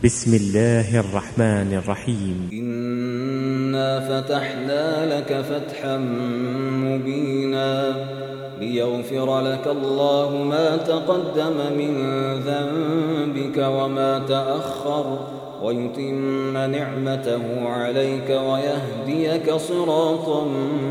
بسم الله الرحمن الرحيم. إنا فتحنا لك فتحا مبينا ليغفر لك الله ما تقدم من ذنبك وما تأخر ويتم نعمته عليك ويهديك صراطا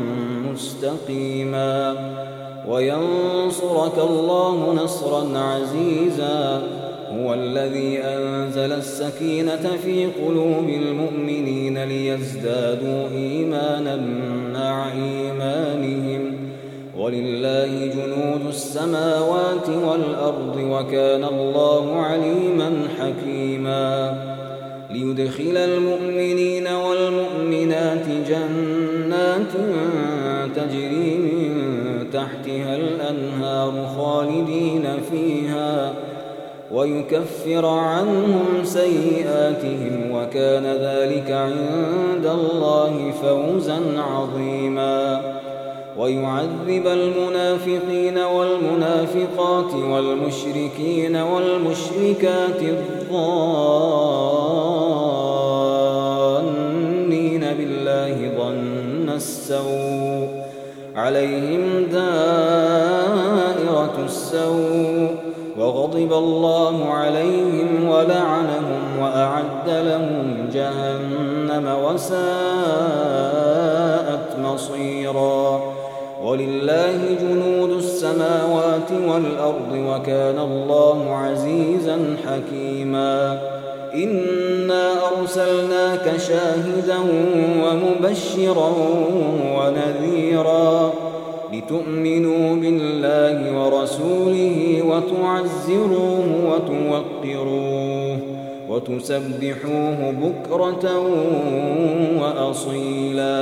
مستقيما وينصرك الله نصرا عزيزا. هو الذي أنزل السكينة في قلوب المؤمنين ليزدادوا إيمانا مع إيمانهم ولله جنود السماوات والأرض وكان الله عليما حكيما. ليدخل المؤمنين والمؤمنات جنات تجري من تحتها الأنهار خالدين فيها ويكفر عنهم سيئاتهم وكان ذلك عند الله فوزا عظيما. ويعذب المنافقين والمنافقات والمشركين والمشركات الظانين بالله ظن السوء عليهم دائرة السوء وغضب الله عليهم ولعنهم وأعد لهم جهنم وساءت مصيرا. ولله جنود السماوات والأرض وكان الله عزيزا حكيما. إنا أرسلناك شاهدا ومبشرا ونذيرا لتؤمنوا بالله ورسوله وتعزروه وتوقروه وتسبحوه بكرة وأصيلا.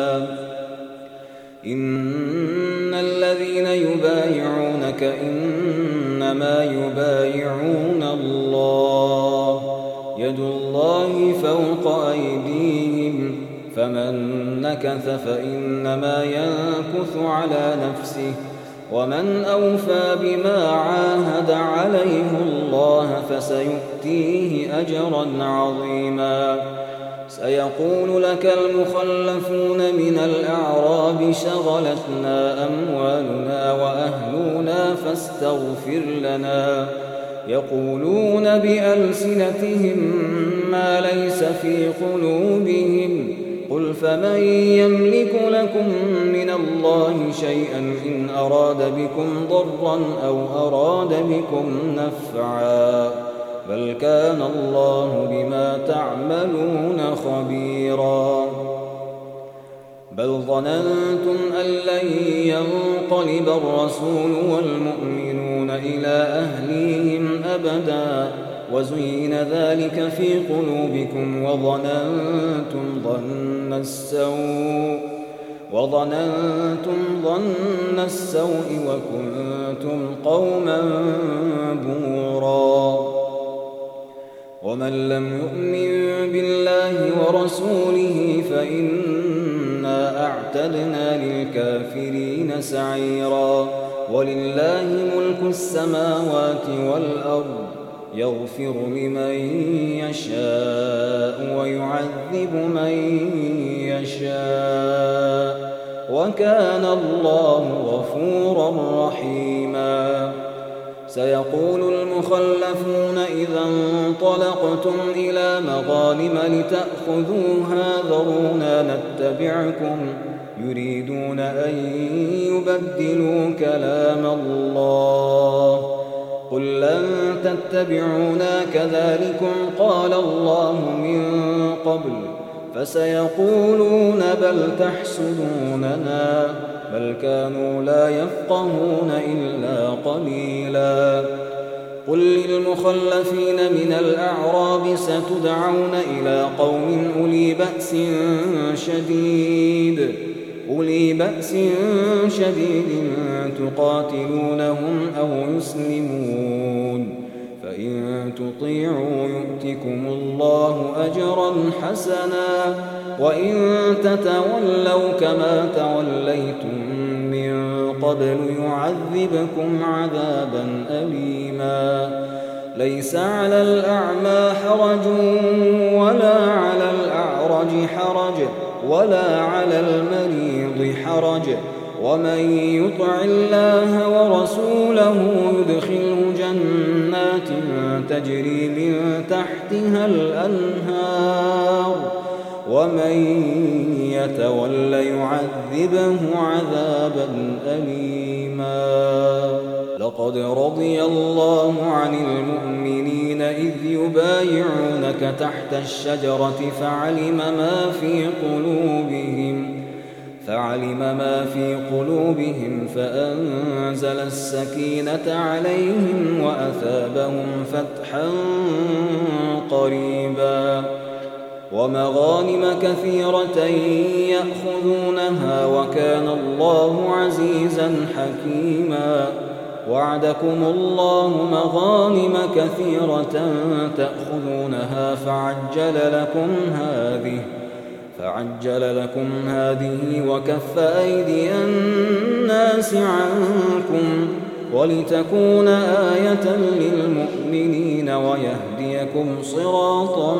إن الذين يبايعونك إنما يبايعون الله يد الله فوق أيديهم فمن نكث فإنما ينكث على نفسه ومن أوفى بما عاهد عليه الله فسيؤتيه أجرا عظيما. سيقول لك المخلفون من الأعراب شغلتنا أموالنا وأهلنا فاستغفر لنا يقولون بألسنتهم ما ليس في قلوبهم قل فمن يملك لكم من الله شيئا إن أراد بكم ضرا أو أراد بكم نفعا بل كان الله بما تعملون خبيرا. بل ظننتم أن لن ينقلب الرسول والمؤمنون إلى أهليهم أبدا وزين ذلك في قلوبكم وظننتم ظن السوء وكنتم قوما بورا. ومن لم يؤمن بالله ورسوله فإنا أعتدنا للكافرين سعيرا. ولله ملك السماوات والأرض يغفر لمن يشاء ويعذب من يشاء وكان الله غفورا رحيما. سيقول المخلفون إذا انطلقتم إلى مغانم لتأخذوها ذرونا نتبعكم يريدون أن يبدلوا كلام الله قل لن تتبعونا كذلكم قال الله من قبل فسيقولون بل تحسدوننا بل كانوا لا يفقهون إلا قليلا. قل للمخلفين من الأعراب ستدعون إلى قوم أولي بأس شديد تقاتلونهم أو يسلمون فإن تطيعوا يؤتكم الله أجرا حسنا وإن تتولوا كما توليتم من قبل يعذبكم عذابا أليما. ليس على الأعمى حرج ولا على الأعرج حرج ولا على المريض حرج ومن يطع الله ورسوله يدخله جنات تجري من تحتها الأنهار ومن يتول يعذبه عذابا أليما. لقد رضي الله عن المؤمنين إذ يبايعونك تحت الشجرة فعلم ما في قلوبهم فأنزل السكينة عليهم وأثابهم فتحا قريبا ومغانم كثيرة يأخذونها وكان الله عزيزا حكيما. وعدكم الله مغانم كثيرة تأخذونها فعجل لكم هذه وكف أيدي الناس عنكم ولتكون آية للمؤمنين ويهديكم صراطا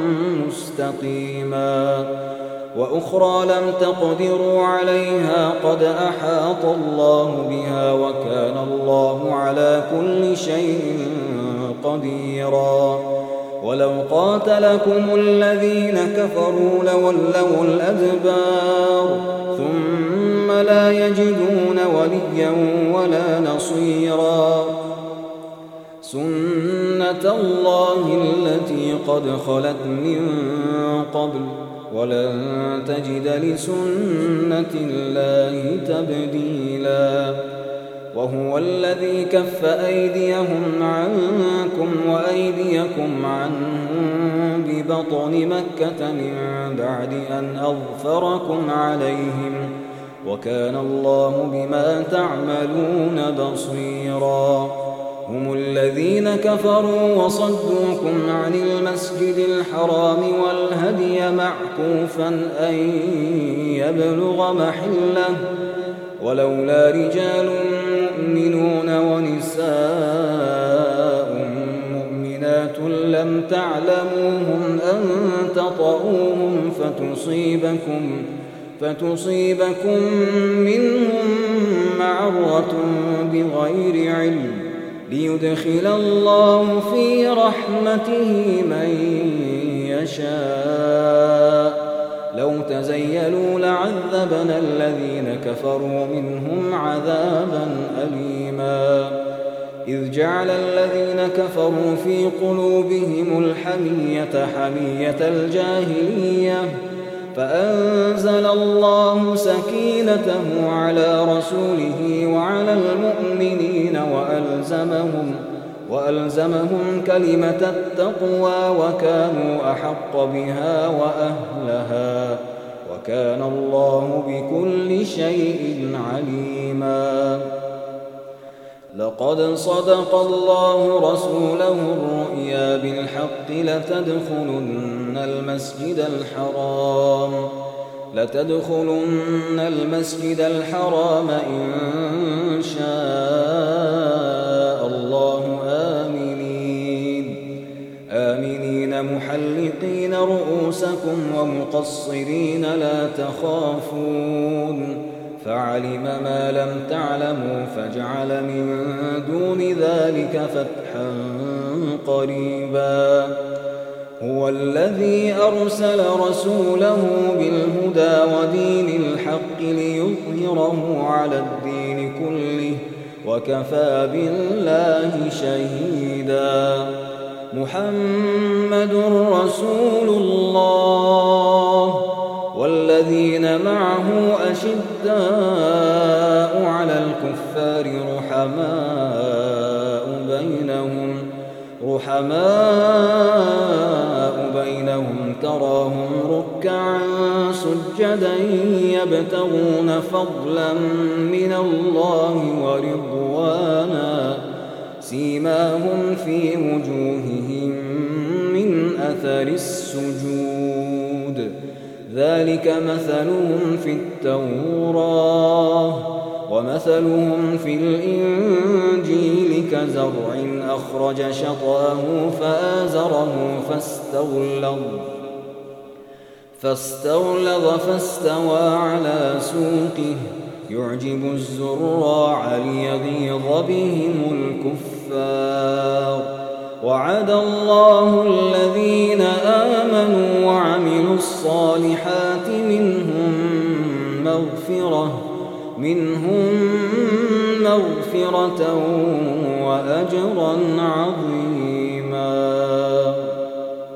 مستقيما. وأخرى لم تقدروا عليها قد أحاط الله بها وكان الله على كل شيء قديرا. ولو قاتلكم الذين كفروا لولوا الأدبار ثم لا يجدون وليا ولا نصيرا. سنة الله التي قد خلت من قبل ولن تجد لسنة الله تبديلا. وهو الذي كف أيديهم عنكم وأيديكم عنهم ببطن مكة من بعد أن أظفركم عليهم وكان الله بما تعملون بصيرا. هم الذين كفروا وصدوكم عن المسجد الحرام والهدي معكوفا أن يبلغ محله ولولا رجال مؤمنون ونساء مؤمنات لم تعلموهم أن تطؤوهم فتصيبكم منهم معرة بغير علم ليدخل الله في رحمته من يشاء. لو تزيلوا لعذبنا الذين كفروا منهم عذابا أليما. إذ جعل الذين كفروا في قلوبهم الحمية حمية الجاهلية فأنزل الله سكينته على رسوله وعلى المؤمنين وألزمهم كلمة التقوى وكانوا أحق بها وأهلها وكان الله بكل شيء عليما. لقد صدق الله رسوله الرؤيا بالحق لتدخلن المسجد الحرام إن شاء الله آمنين محلقين رؤوسكم ومقصرين لا تخافون فعلم ما لم تعلموا فجعل من دون ذلك فتحا قريبا. هو الذي أرسل رسوله بالهدى ودين الحق ليظهره على الدين كله وكفى بالله شهيدا. محمد رسول الله والذين معه أشداء على الكفار رحماء بينهم تراهم ركعا سجدا يبتغون فضلا من الله ورضوانا سيماهم في وجوههم من أثر السجود ذلك مثلهم في التوراة ومثلهم في الإنجيل كزرع أخرج شطأه فآزره فاستغلظ فاستوى على سوقه يعجب الزراع ليغيظ بهم الكفار. وعد الله الذين آمنوا وعملوا الصالحات منهم مغفرة وأجرا عظيما.